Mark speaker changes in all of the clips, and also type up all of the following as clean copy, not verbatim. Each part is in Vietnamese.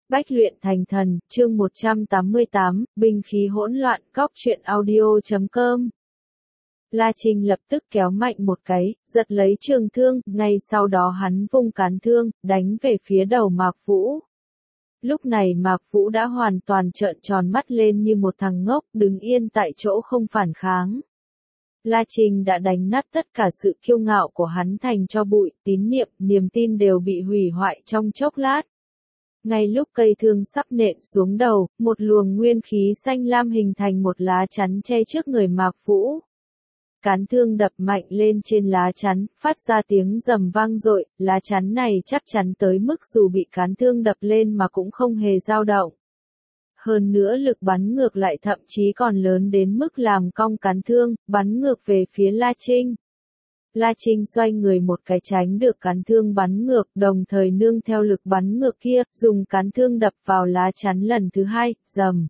Speaker 1: Bách luyện thành thần, chương 188, binh khí hỗn loạn, góc truyện audio.com. La Trinh lập tức kéo mạnh một cái, giật lấy trường thương, ngay sau đó hắn vung cán thương, đánh về phía đầu Mạc Vũ. Lúc này Mạc Vũ đã hoàn toàn trợn tròn mắt lên như một thằng ngốc, đứng yên tại chỗ không phản kháng. La Trinh đã đánh nát tất cả sự kiêu ngạo của hắn thành tro bụi, tín niệm, niềm tin đều bị hủy hoại trong chốc lát. Ngay lúc cây thương sắp nện xuống đầu, một luồng nguyên khí xanh lam hình thành một lá chắn che trước người Mạc Vũ. Cán thương đập mạnh lên trên lá chắn, phát ra tiếng rầm vang dội, lá chắn này chắc chắn tới mức dù bị cán thương đập lên mà cũng không hề dao động. Hơn nữa lực bắn ngược lại thậm chí còn lớn đến mức làm cong cán thương, bắn ngược về phía La Trinh. La Trinh xoay người một cái tránh được cán thương bắn ngược, đồng thời nương theo lực bắn ngược kia, dùng cán thương đập vào lá chắn lần thứ hai, rầm.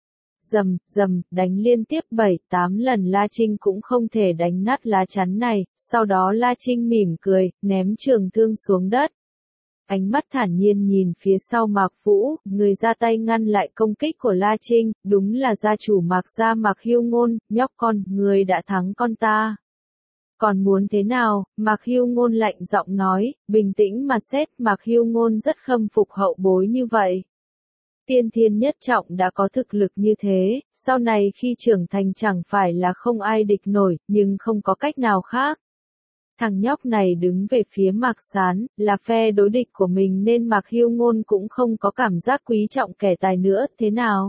Speaker 1: Rầm, rầm, đánh liên tiếp 7-8 lần La Trinh cũng không thể đánh nát lá chắn này, sau đó La Trinh mỉm cười, ném trường thương xuống đất. Ánh mắt thản nhiên nhìn phía sau Mạc Vũ, người ra tay ngăn lại công kích của La Trinh, đúng là gia chủ Mạc gia Mạc Hưu Ngôn, nhóc con, người đã thắng con ta. Còn muốn thế nào? Mạc Hưu Ngôn lạnh giọng nói, bình tĩnh mà xét, Mạc Hưu Ngôn rất khâm phục hậu bối như vậy. Tiên thiên nhất trọng đã có thực lực như thế, sau này khi trưởng thành chẳng phải là không ai địch nổi, nhưng không có cách nào khác. Thằng nhóc này đứng về phía Mạc Sán, là phe đối địch của mình nên Mạc Hưu Ngôn cũng không có cảm giác quý trọng kẻ tài nữa, thế nào?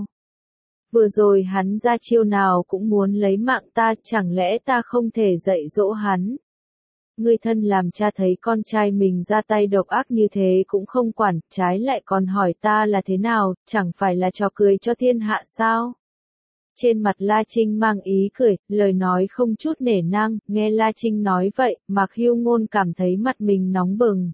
Speaker 1: Vừa rồi hắn ra chiêu nào cũng muốn lấy mạng ta, chẳng lẽ ta không thể dạy dỗ hắn? Người thân làm cha thấy con trai mình ra tay độc ác như thế cũng không quản, trái lại còn hỏi ta là thế nào, chẳng phải là trò cười cho thiên hạ sao? Trên mặt La Trinh mang ý cười, lời nói không chút nể nang, nghe La Trinh nói vậy, Mạc Hưu Ngôn cảm thấy mặt mình nóng bừng.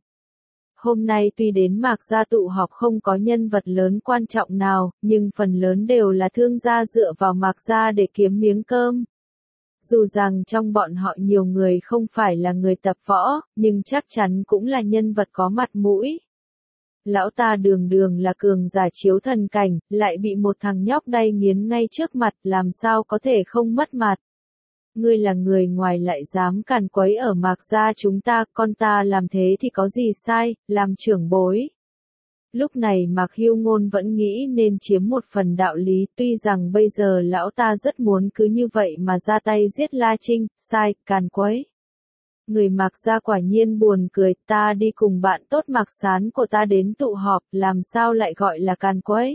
Speaker 1: Hôm nay tuy đến Mạc gia tụ họp không có nhân vật lớn quan trọng nào, nhưng phần lớn đều là thương gia dựa vào Mạc gia để kiếm miếng cơm. Dù rằng trong bọn họ nhiều người không phải là người tập võ, nhưng chắc chắn cũng là nhân vật có mặt mũi. Lão ta đường đường là cường giả chiếu thần cảnh, lại bị một thằng nhóc đay nghiến ngay trước mặt, làm sao có thể không mất mặt. Ngươi là người ngoài lại dám càn quấy ở Mạc gia chúng ta, con ta làm thế thì có gì sai, làm trưởng bối. Lúc này Mạc Hưu Ngôn vẫn nghĩ nên chiếm một phần đạo lý, tuy rằng bây giờ lão ta rất muốn cứ như vậy mà ra tay giết La Trinh, sai, càn quấy. Người Mạc gia quả nhiên buồn cười, ta đi cùng bạn tốt Mạc Sán của ta đến tụ họp, làm sao lại gọi là càn quấy.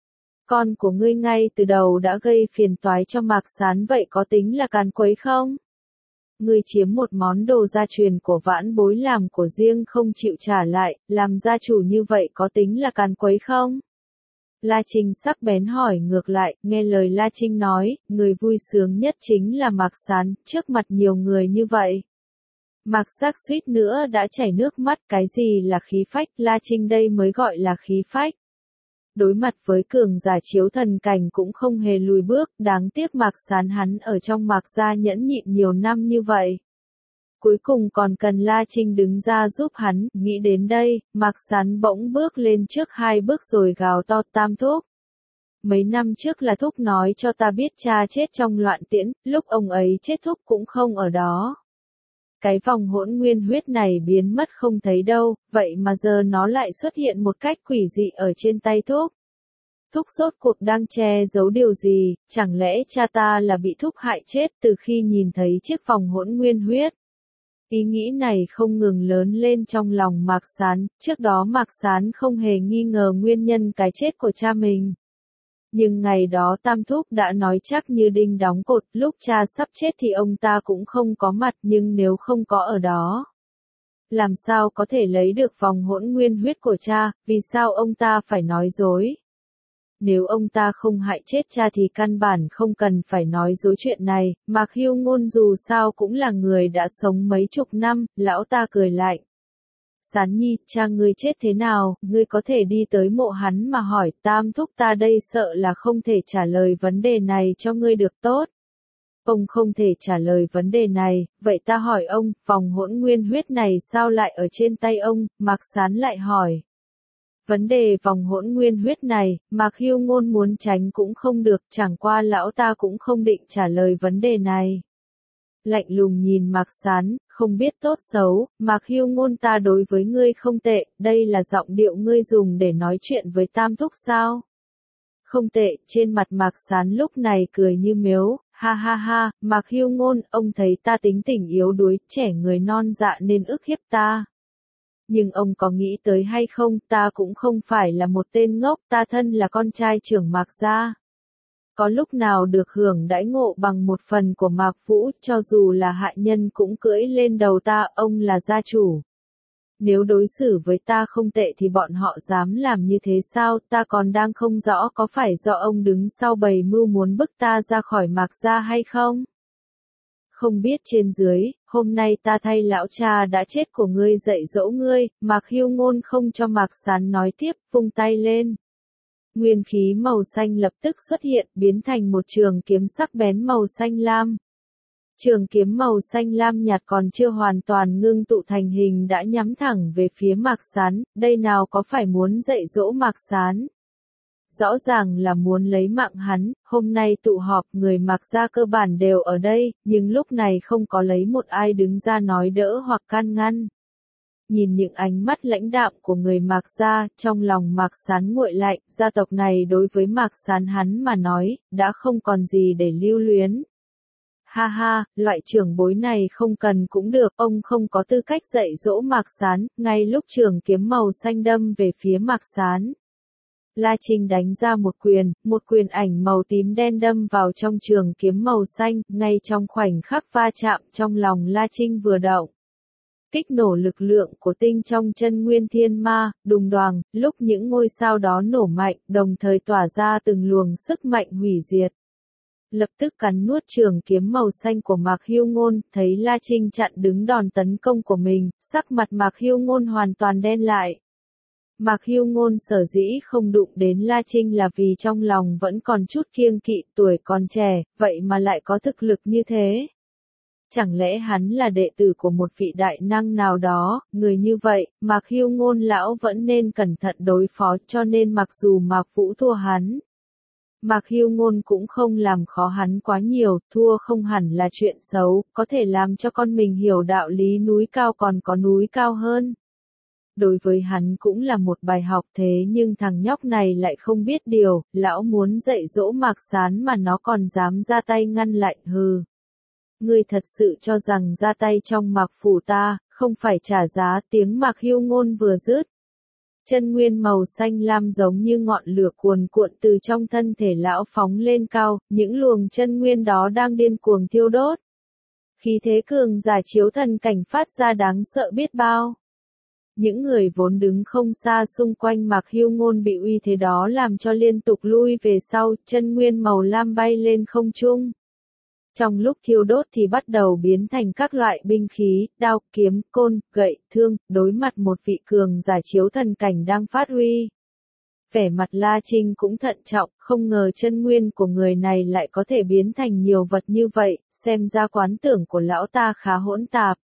Speaker 1: Con của ngươi ngay từ đầu đã gây phiền toái cho Mạc Sán, vậy có tính là càn quấy không? Ngươi chiếm một món đồ gia truyền của vãn bối làm của riêng không chịu trả lại, làm gia chủ như vậy có tính là càn quấy không? La Trinh sắc bén hỏi ngược lại, nghe lời La Trinh nói, người vui sướng nhất chính là Mạc Sán, trước mặt nhiều người như vậy. Mạc Giác suýt nữa đã chảy nước mắt, cái gì là khí phách, La Trinh đây mới gọi là khí phách. Đối mặt với cường giả chiếu thần cảnh cũng không hề lùi bước, đáng tiếc Mạc Sán hắn ở trong Mạc gia nhẫn nhịn nhiều năm như vậy. Cuối cùng còn cần La Trinh đứng ra giúp hắn, nghĩ đến đây, Mạc Sán bỗng bước lên trước 2 bước rồi gào to, Tam thúc. Mấy năm trước là thúc nói cho ta biết cha chết trong loạn tiễn, lúc ông ấy chết thúc cũng không ở đó. Cái vòng hỗn nguyên huyết này biến mất không thấy đâu, vậy mà giờ nó lại xuất hiện một cách quỷ dị ở trên tay thúc. Thúc rốt cuộc đang che giấu điều gì, chẳng lẽ cha ta là bị thúc hại chết từ khi nhìn thấy chiếc vòng hỗn nguyên huyết? Ý nghĩ này không ngừng lớn lên trong lòng Mạc Sán, trước đó Mạc Sán không hề nghi ngờ nguyên nhân cái chết của cha mình. Nhưng ngày đó Tam thúc đã nói chắc như đinh đóng cột, lúc cha sắp chết thì ông ta cũng không có mặt, nhưng nếu không có ở đó, làm sao có thể lấy được vòng hỗn nguyên huyết của cha, vì sao ông ta phải nói dối? Nếu ông ta không hại chết cha thì căn bản không cần phải nói dối chuyện này, Mạc Hưu Ngôn dù sao cũng là người đã sống mấy chục năm, lão ta cười lạnh. Sán nhi, cha ngươi chết thế nào, ngươi có thể đi tới mộ hắn mà hỏi, Tam thúc ta đây sợ là không thể trả lời vấn đề này cho ngươi được tốt. Ông không thể trả lời vấn đề này, vậy ta hỏi ông, vòng hỗn nguyên huyết này sao lại ở trên tay ông, Mạc Sán lại hỏi. Vấn đề vòng hỗn nguyên huyết này, Mạc Hưu Ngôn muốn tránh cũng không được, chẳng qua lão ta cũng không định trả lời vấn đề này. Lạnh lùng nhìn Mạc Sán, không biết tốt xấu, Mạc Hưu Ngôn ta đối với ngươi không tệ, đây là giọng điệu ngươi dùng để nói chuyện với Tam Thúc sao? Không tệ, trên mặt Mạc Sán lúc này cười như miếu, ha ha ha, Mạc Hưu Ngôn, ông thấy ta tính tình yếu đuối, trẻ người non dạ nên ức hiếp ta. Nhưng ông có nghĩ tới hay không, ta cũng không phải là một tên ngốc, ta thân là con trai trưởng Mạc gia. Có lúc nào được hưởng đãi ngộ bằng một phần của Mạc Vũ, cho dù là hạ nhân cũng cưỡi lên đầu ta, ông là gia chủ. Nếu đối xử với ta không tệ thì bọn họ dám làm như thế sao, ta còn đang không rõ có phải do ông đứng sau bầy mưu muốn bức ta ra khỏi Mạc gia hay không? Không biết trên dưới, hôm nay ta thay lão cha đã chết của ngươi dạy dỗ ngươi, Mạc Hưu Ngôn không cho Mạc Sán nói tiếp, vung tay lên. Nguyên khí màu xanh lập tức xuất hiện, biến thành một trường kiếm sắc bén màu xanh lam. Trường kiếm màu xanh lam nhạt còn chưa hoàn toàn ngưng tụ thành hình đã nhắm thẳng về phía Mạc Sán, đây nào có phải muốn dạy dỗ Mạc Sán. Rõ ràng là muốn lấy mạng hắn, hôm nay tụ họp người Mạc gia cơ bản đều ở đây, nhưng lúc này không có lấy một ai đứng ra nói đỡ hoặc can ngăn. Nhìn những ánh mắt lãnh đạm của người Mạc gia, trong lòng Mạc Sán nguội lạnh, gia tộc này đối với Mạc Sán hắn mà nói, đã không còn gì để lưu luyến. Ha ha, loại trưởng bối này không cần cũng được, ông không có tư cách dạy dỗ Mạc Sán, ngay lúc trường kiếm màu xanh đâm về phía Mạc Sán. La Trinh đánh ra một quyền ảnh màu tím đen đâm vào trong trường kiếm màu xanh, ngay trong khoảnh khắc va chạm trong lòng La Trinh vừa động. Kích nổ lực lượng của tinh trong chân nguyên thiên ma, đùng đoàng, lúc những ngôi sao đó nổ mạnh, đồng thời tỏa ra từng luồng sức mạnh hủy diệt. Lập tức cắn nuốt trường kiếm màu xanh của Mạc Hưu Ngôn, thấy La Trinh chặn đứng đòn tấn công của mình, sắc mặt Mạc Hưu Ngôn hoàn toàn đen lại. Mạc Hưu Ngôn sở dĩ không đụng đến La Trinh là vì trong lòng vẫn còn chút kiêng kỵ, tuổi còn trẻ, vậy mà lại có thực lực như thế. Chẳng lẽ hắn là đệ tử của một vị đại năng nào đó, người như vậy, Mạc Hưu Ngôn lão vẫn nên cẩn thận đối phó, cho nên mặc dù Mạc Vũ thua hắn, Mạc Hưu Ngôn cũng không làm khó hắn quá nhiều, thua không hẳn là chuyện xấu, có thể làm cho con mình hiểu đạo lý núi cao còn có núi cao hơn. Đối với hắn cũng là một bài học, thế nhưng thằng nhóc này lại không biết điều, lão muốn dạy dỗ Mạc Sán mà nó còn dám ra tay ngăn lại, hừ. Ngươi thật sự cho rằng ra tay trong Mạc phủ ta, không phải trả giá, tiếng Mạc Hưu Ngôn vừa dứt. Chân nguyên màu xanh lam giống như ngọn lửa cuồn cuộn từ trong thân thể lão phóng lên cao, những luồng chân nguyên đó đang điên cuồng thiêu đốt. Khí thế cường giả chiếu thần cảnh phát ra đáng sợ biết bao. Những người vốn đứng không xa xung quanh Mạc Hưu Ngôn bị uy thế đó làm cho liên tục lui về sau, chân nguyên màu lam bay lên không trung. Trong lúc thiêu đốt thì bắt đầu biến thành các loại binh khí, đao, kiếm, côn, gậy, thương, đối mặt một vị cường giả chiếu thần cảnh đang phát huy. Vẻ mặt La Trinh cũng thận trọng, không ngờ chân nguyên của người này lại có thể biến thành nhiều vật như vậy, xem ra quán tưởng của lão ta khá hỗn tạp.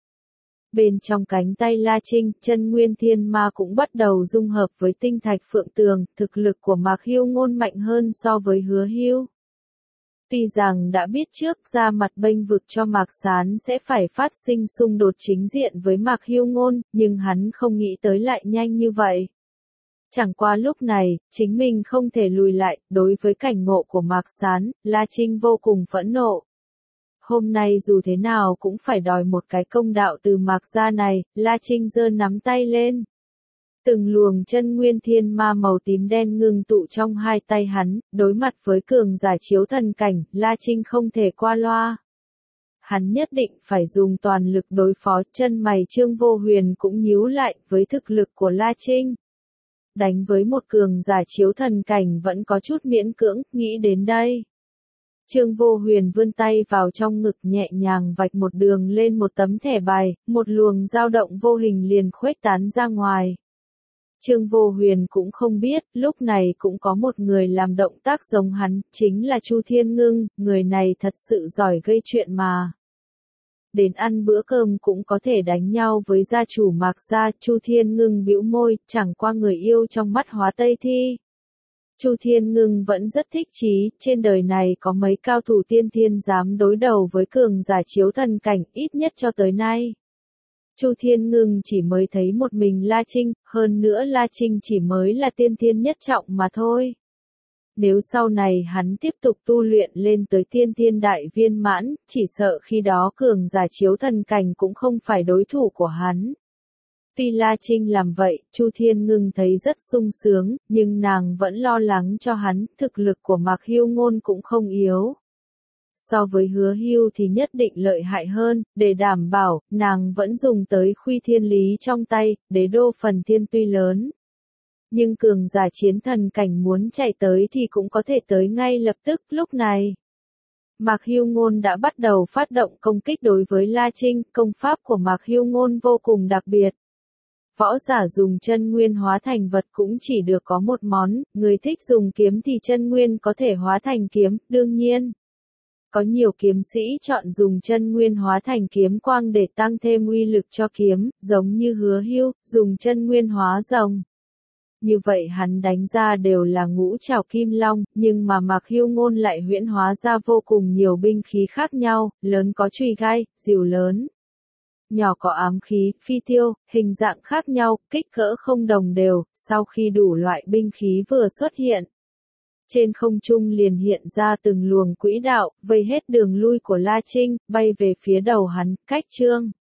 Speaker 1: Bên trong cánh tay La Trinh, chân nguyên thiên ma cũng bắt đầu dung hợp với tinh thạch phượng tường, thực lực của Mạc Hưu Ngôn mạnh hơn so với Hứa Hưu. Tuy rằng đã biết trước ra mặt bênh vực cho Mạc Sán sẽ phải phát sinh xung đột chính diện với Mạc Hưu Ngôn, nhưng hắn không nghĩ tới lại nhanh như vậy. Chẳng qua lúc này, chính mình không thể lùi lại, đối với cảnh ngộ của Mạc Sán, La Trinh vô cùng phẫn nộ. Hôm nay dù thế nào cũng phải đòi một cái công đạo từ Mạc gia này, La Trinh giơ nắm tay lên. Từng luồng chân nguyên thiên ma màu tím đen ngưng tụ trong hai tay hắn, đối mặt với cường giả chiếu thần cảnh, La Trinh không thể qua loa. Hắn nhất định phải dùng toàn lực đối phó, chân mày Trương Vô Huyền cũng nhíu lại, với thực lực của La Trinh. Đánh với một cường giả chiếu thần cảnh vẫn có chút miễn cưỡng, nghĩ đến đây. Trương Vô Huyền vươn tay vào trong ngực nhẹ nhàng vạch một đường lên một tấm thẻ bài, một luồng dao động vô hình liền khuếch tán ra ngoài. Trương Vô Huyền cũng không biết, lúc này cũng có một người làm động tác giống hắn, chính là Chu Thiên Ngưng, người này thật sự giỏi gây chuyện mà. đến ăn bữa cơm cũng có thể đánh nhau với gia chủ Mạc gia. Chu Thiên Ngưng bĩu môi, chẳng qua người yêu trong mắt Hóa Tây Thi. Chu Thiên Ngưng vẫn rất thích chí, trên đời này có mấy cao thủ tiên thiên dám đối đầu với cường giả chiếu thần cảnh, ít nhất cho tới nay. Chu Thiên Ngưng chỉ mới thấy một mình La Trinh, hơn nữa La Trinh chỉ mới là tiên thiên nhất trọng mà thôi. Nếu sau này hắn tiếp tục tu luyện lên tới tiên thiên đại viên mãn, chỉ sợ khi đó cường giả chiếu thần cảnh cũng không phải đối thủ của hắn. Tuy La Trinh làm vậy, Chu Thiên Ngưng thấy rất sung sướng, nhưng nàng vẫn lo lắng cho hắn, thực lực của Mạc Hưu Ngôn cũng không yếu. So với Hứa Hưu thì nhất định lợi hại hơn, để đảm bảo, nàng vẫn dùng tới Khuy Thiên Lý trong tay, đế đô phần thiên tuy lớn. Nhưng cường giả chiến thần cảnh muốn chạy tới thì cũng có thể tới ngay lập tức. Lúc này, Mạc Hưu Ngôn đã bắt đầu phát động công kích đối với La Trinh, công pháp của Mạc Hưu Ngôn vô cùng đặc biệt. Võ giả dùng chân nguyên hóa thành vật cũng chỉ được có một món, người thích dùng kiếm thì chân nguyên có thể hóa thành kiếm, đương nhiên. Có nhiều kiếm sĩ chọn dùng chân nguyên hóa thành kiếm quang để tăng thêm uy lực cho kiếm, giống như Hứa Hưu, dùng chân nguyên hóa rồng. Như vậy hắn đánh ra đều là ngũ trảo kim long, nhưng mà Mạc Hưu Ngôn lại huyễn hóa ra vô cùng nhiều binh khí khác nhau, lớn có chùy gai, rìu lớn. Nhỏ có ám khí, phi tiêu, hình dạng khác nhau, kích cỡ không đồng đều, sau khi đủ loại binh khí vừa xuất hiện. Trên không trung liền hiện ra từng luồng quỹ đạo, vây hết đường lui của La Trinh, bay về phía đầu hắn, cách chương.